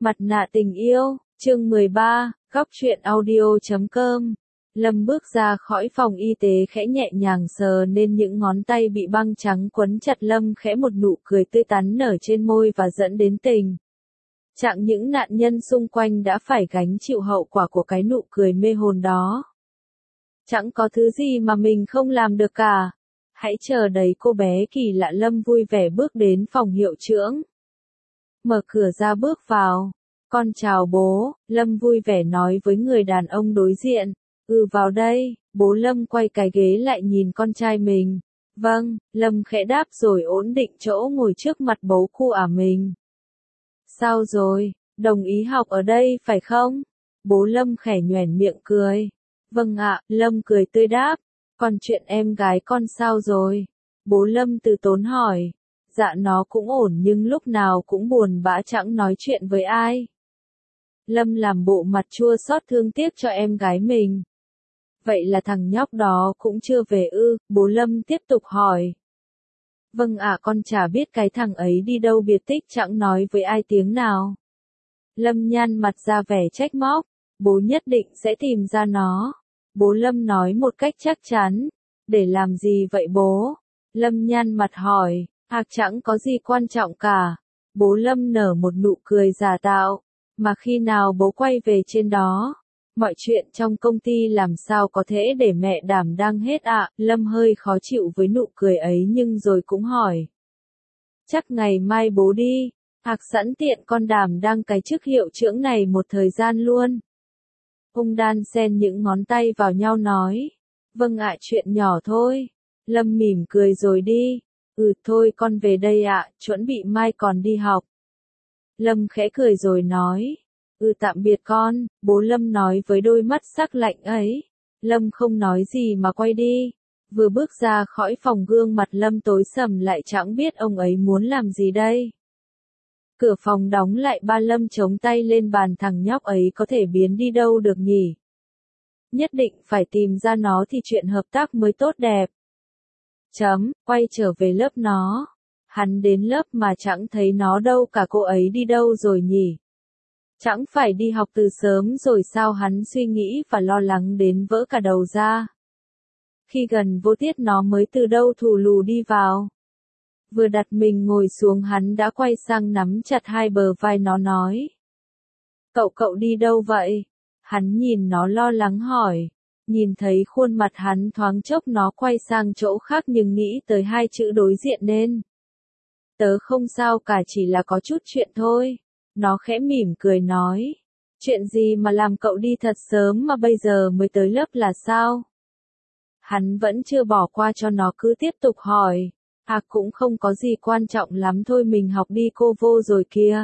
Mặt nạ tình yêu, chương 13, góc truyện audio.com. Lâm bước ra khỏi phòng y tế khẽ nhẹ nhàng sờ nên những ngón tay bị băng trắng quấn chặt. Lâm khẽ một nụ cười tươi tắn nở trên môi và dẫn đến tình trạng những nạn nhân xung quanh đã phải gánh chịu hậu quả của cái nụ cười mê hồn đó. Chẳng có thứ gì mà mình không làm được cả. Hãy chờ đấy cô bé kỳ lạ. Lâm vui vẻ bước đến phòng hiệu trưởng. Mở cửa ra bước vào. Con chào bố, Lâm vui vẻ nói với người đàn ông đối diện. Vào đây, bố Lâm quay cái ghế lại nhìn con trai mình. Vâng, Lâm khẽ đáp rồi ổn định chỗ ngồi trước mặt bố cu mình. Sao rồi, đồng ý học ở đây phải không? Bố Lâm khẽ nhoẻn miệng cười. Vâng ạ, Lâm cười tươi đáp. Còn chuyện em gái con sao rồi? Bố Lâm từ tốn hỏi. Dạ nó cũng ổn nhưng lúc nào cũng buồn bã chẳng nói chuyện với ai. Lâm làm bộ mặt chua xót thương tiếc cho em gái mình. Vậy là thằng nhóc đó cũng chưa về ư? Bố Lâm tiếp tục hỏi. Vâng ạ, con chả biết cái thằng ấy đi đâu biệt tích chẳng nói với ai tiếng nào. Lâm nhăn mặt ra vẻ trách móc. Bố nhất định sẽ tìm ra nó. Bố Lâm nói một cách chắc chắn. Để làm gì vậy bố? Lâm nhăn mặt hỏi. Chẳng có gì quan trọng cả. Bố Lâm nở một nụ cười giả tạo. Mà khi nào bố quay về trên đó? Mọi chuyện trong công ty làm sao có thể để mẹ đảm đang hết ạ? Lâm hơi khó chịu với nụ cười ấy nhưng rồi cũng hỏi. Chắc ngày mai bố đi. Sẵn tiện con đảm đang cái chức hiệu trưởng này một thời gian luôn. Ông đan xen những ngón tay vào nhau nói. Vâng ạ, chuyện nhỏ thôi. Lâm mỉm cười rồi đi. Thôi con về đây ạ, chuẩn bị mai còn đi học. Lâm khẽ cười rồi nói. Tạm biệt con, bố Lâm nói với đôi mắt sắc lạnh ấy. Lâm không nói gì mà quay đi. Vừa bước ra khỏi phòng gương mặt Lâm tối sầm lại chẳng biết ông ấy muốn làm gì đây. Cửa phòng đóng lại. Ba Lâm chống tay lên bàn. Thằng nhóc ấy có thể biến đi đâu được nhỉ? Nhất định phải tìm ra nó thì chuyện hợp tác mới tốt đẹp. Quay trở về lớp nó. Hắn đến lớp mà chẳng thấy nó đâu cả. Cô ấy đi đâu rồi nhỉ? Chẳng phải đi học từ sớm rồi sao? Hắn suy nghĩ và lo lắng đến vỡ cả đầu ra. Khi gần vô tiết nó mới từ đâu thù lù đi vào. Vừa đặt mình ngồi xuống hắn đã quay sang nắm chặt hai bờ vai nó nói. Cậu đi đâu vậy? Hắn nhìn nó lo lắng hỏi. Nhìn thấy khuôn mặt hắn thoáng chốc nó quay sang chỗ khác nhưng nghĩ tới hai chữ đối diện nên. Tớ không sao cả, chỉ là có chút chuyện thôi. Nó khẽ mỉm cười nói. Chuyện gì mà làm cậu đi thật sớm mà bây giờ mới tới lớp là sao? Hắn vẫn chưa bỏ qua cho nó cứ tiếp tục hỏi. Cũng không có gì quan trọng lắm thôi, mình học đi cô vô rồi kìa.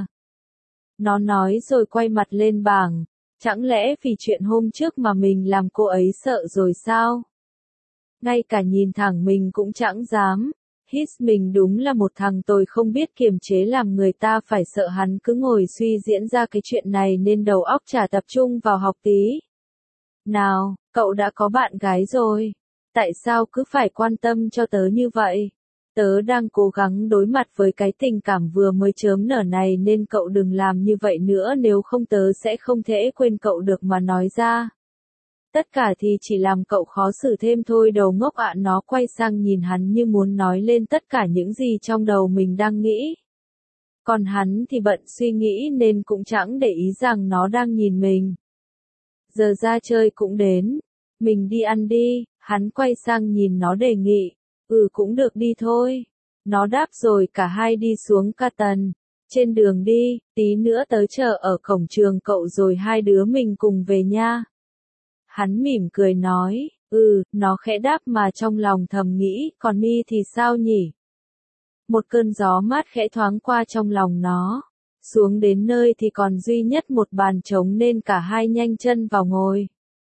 Nó nói rồi quay mặt lên bảng. Chẳng lẽ vì chuyện hôm trước mà mình làm cô ấy sợ rồi sao? Ngay cả nhìn thẳng mình cũng chẳng dám. Mình đúng là một thằng tồi không biết kiềm chế làm người ta phải sợ. Hắn cứ ngồi suy diễn ra cái chuyện này nên đầu óc chả tập trung vào học tí. Nào, cậu đã có bạn gái rồi. Tại sao cứ phải quan tâm cho tớ như vậy? Tớ đang cố gắng đối mặt với cái tình cảm vừa mới chớm nở này nên cậu đừng làm như vậy nữa, nếu không tớ sẽ không thể quên cậu được mà nói ra. Tất cả thì chỉ làm cậu khó xử thêm thôi đầu ngốc ạ. Nó quay sang nhìn hắn như muốn nói lên tất cả những gì trong đầu mình đang nghĩ. Còn hắn thì bận suy nghĩ nên cũng chẳng để ý rằng nó đang nhìn mình. Giờ ra chơi cũng đến. Mình đi ăn đi. Hắn quay sang nhìn nó đề nghị. Cũng được đi thôi. Nó đáp rồi cả hai đi xuống Canton. Trên đường đi, tí nữa tớ chờ ở cổng trường cậu rồi hai đứa mình cùng về nha. Hắn mỉm cười nói. Nó khẽ đáp mà trong lòng thầm nghĩ, còn Mi thì sao nhỉ? Một cơn gió mát khẽ thoáng qua trong lòng nó. Xuống đến nơi thì còn duy nhất một bàn trống nên cả hai nhanh chân vào ngồi.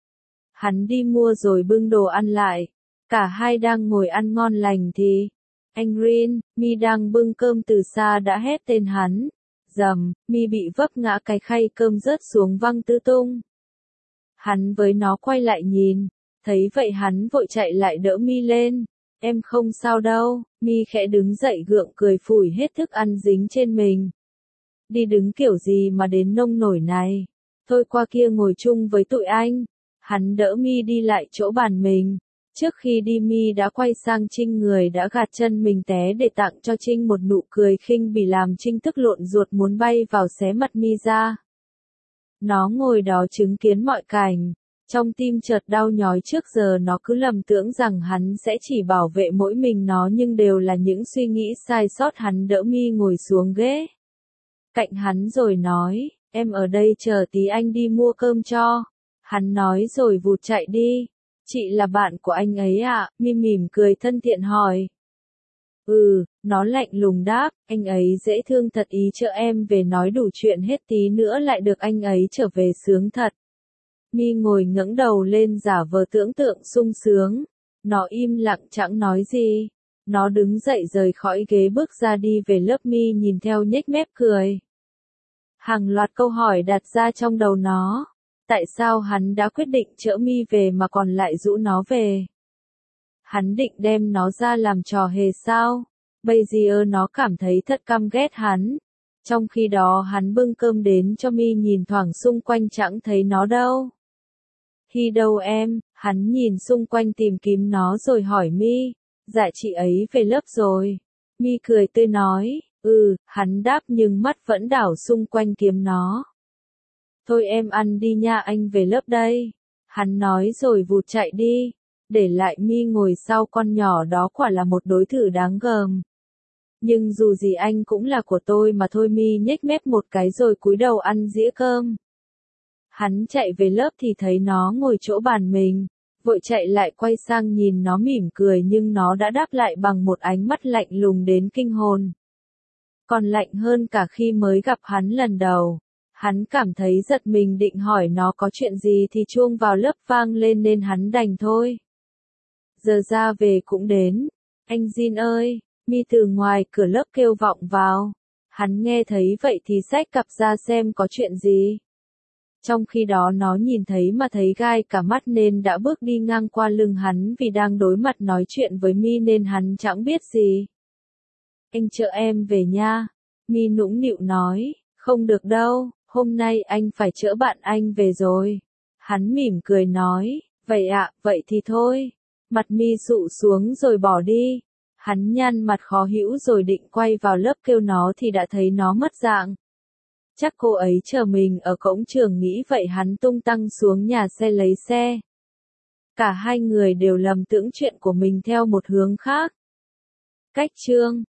Hắn đi mua rồi bưng đồ ăn lại. Cả hai đang ngồi ăn ngon lành thì anh Green, Mi đang bưng cơm từ xa đã hét tên hắn. Dầm, Mi bị vấp ngã, cái khay cơm rớt xuống văng tứ tung. Hắn với nó quay lại nhìn, thấy vậy hắn vội chạy lại đỡ Mi lên. Em không sao đâu. Mi khẽ đứng dậy gượng cười phủi hết thức ăn dính trên mình. đi đứng kiểu gì mà đến nông nổi này. Thôi qua kia ngồi chung với tụi anh. Hắn đỡ Mi đi lại chỗ bàn mình. Trước khi đi Mi đã quay sang Trinh, người đã gạt chân mình té để tặng cho Trinh một nụ cười khinh bỉ làm Trinh tức lộn ruột muốn bay vào xé mặt Mi ra. Nó ngồi đó chứng kiến mọi cảnh. Trong tim chợt đau nhói, trước giờ nó cứ lầm tưởng rằng hắn sẽ chỉ bảo vệ mỗi mình nó nhưng đều là những suy nghĩ sai sót. Hắn đỡ Mi ngồi xuống ghế cạnh hắn rồi nói, em ở đây chờ tí anh đi mua cơm cho. Hắn nói rồi vụt chạy đi. Chị là bạn của anh ấy à? Mi mỉm cười thân thiện hỏi. Nó lạnh lùng đáp, anh ấy dễ thương thật, ý chợ em về nói đủ chuyện hết tí nữa lại được anh ấy trở về sướng thật. Mi ngồi ngẩng đầu lên giả vờ tưởng tượng sung sướng. Nó im lặng chẳng nói gì. Nó đứng dậy rời khỏi ghế bước ra đi về lớp. Mi nhìn theo nhếch mép cười. Hàng loạt câu hỏi đặt ra trong đầu nó. Tại sao hắn đã quyết định chở Mi về mà còn lại rủ nó về? Hắn định đem nó ra làm trò hề sao? Bây giờ nó cảm thấy thật căm ghét hắn. Trong khi đó hắn bưng cơm đến cho Mi, nhìn thoảng xung quanh chẳng thấy nó đâu. Hi đâu em? Hắn nhìn xung quanh tìm kiếm nó rồi hỏi Mi. Dạ chị ấy về lớp rồi. Mi cười tươi nói. Hắn đáp nhưng mắt vẫn đảo xung quanh kiếm nó. Thôi em ăn đi nha, anh về lớp đây. Hắn nói rồi vụt chạy đi. Để lại Mi ngồi sau con nhỏ đó, quả là một đối thủ đáng gờm. Nhưng dù gì anh cũng là của tôi mà thôi. Mi nhếch mép một cái rồi cúi đầu ăn dĩa cơm. Hắn chạy về lớp thì thấy nó ngồi chỗ bàn mình. Vội chạy lại quay sang nhìn nó mỉm cười nhưng nó đã đáp lại bằng một ánh mắt lạnh lùng đến kinh hồn. Còn lạnh hơn cả khi mới gặp hắn lần đầu. Hắn cảm thấy giật mình, định hỏi nó có chuyện gì thì chuông vào lớp vang lên nên hắn đành thôi. Giờ ra về cũng đến. Anh Jin ơi, Mi từ ngoài cửa lớp kêu vọng vào. Hắn nghe thấy vậy thì xách cặp ra xem có chuyện gì. Trong khi đó nó nhìn thấy mà thấy gai cả mắt nên đã bước đi ngang qua lưng hắn, vì đang đối mặt nói chuyện với Mi nên hắn chẳng biết gì. Anh chở em về nha. Mi nũng nịu nói, không được đâu, hôm nay anh phải chở bạn anh về rồi. Hắn mỉm cười nói, vậy ạ, vậy thì thôi. Mặt Mi sụ xuống rồi bỏ đi. Hắn nhăn mặt khó hiểu rồi định quay vào lớp kêu nó thì đã thấy nó mất dạng. Chắc cô ấy chờ mình ở cổng trường, nghĩ vậy hắn tung tăng xuống nhà xe lấy xe. Cả hai người đều lầm tưởng chuyện của mình theo một hướng khác. Cách chương